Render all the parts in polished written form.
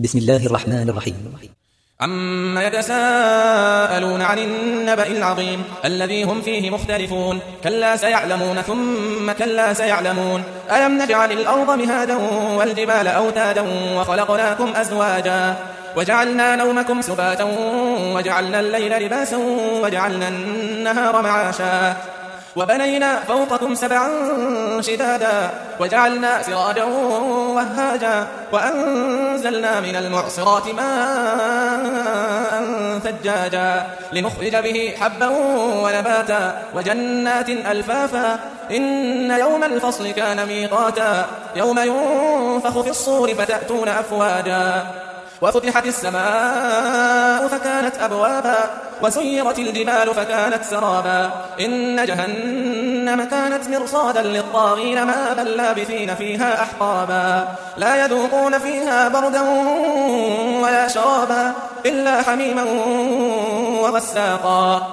بسم الله الرحمن الرحيم. عما يتساءلون عن النبأ العظيم الذي هم فيه مختلفون كلا سيعلمون ثم كلا سيعلمون ألم نجعل الأرض مهادا والجبال أوتادا وخلقناكم أزواجا وجعلنا نومكم سباتا وجعلنا الليل لباسا وجعلنا النهار معاشا وبنينا فوقكم سبعا شدادا وجعلنا سراجا وهاجا وأنزلنا من المعصرات ماء ثجاجا لنخرج به حبا ونباتا وجنات ألفافا إن يوم الفصل كان ميقاتا يوم ينفخ في الصور فتأتون أفواجا وفتحت السماء فكانت أبوابا وسيرت الجبال فكانت سرابا إن جهنم كانت مرصادا للطاغين مآبا لابثين فيها أحقابا لا يذوقون فيها بردا ولا شرابا إلا حميما وغساقا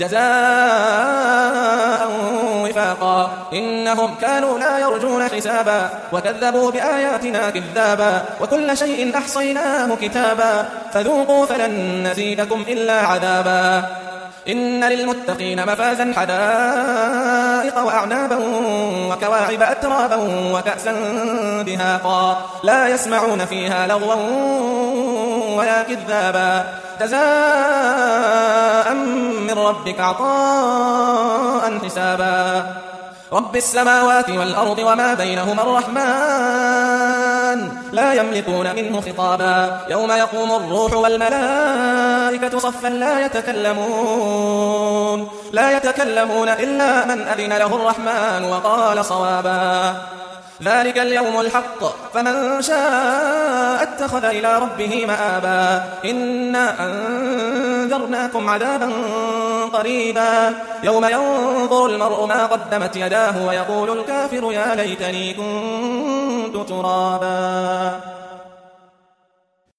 جزاء وفاقا إنهم كانوا لا يرجون حسابا وكذبوا بآياتنا كذابا وكل شيء أحصيناه كتابا فذوقوا فلن نزيدكم إلا عذابا إن للمتقين مفازا حدائق وأعنابا وكواعب أترابا وكأسا دهاقا لا يسمعون فيها لغوا ولا كذابا جزاء من ربك عطاء حسابا رب السماوات والأرض وما بينهما الرحمن لا يملكون منه خطابا يوم يقوم الروح والملائكة صفا لا يتكلمون إلا من أذن له الرحمن وقال صوابا ذلك اليوم الحق فمن شاء اتخذ إلى ربه مآبا إنا أنذرناكم عذابا قريبا يوم ينظر المرء ما قدمت يداه ويقول الكافر يا ليتني كنت ترابا.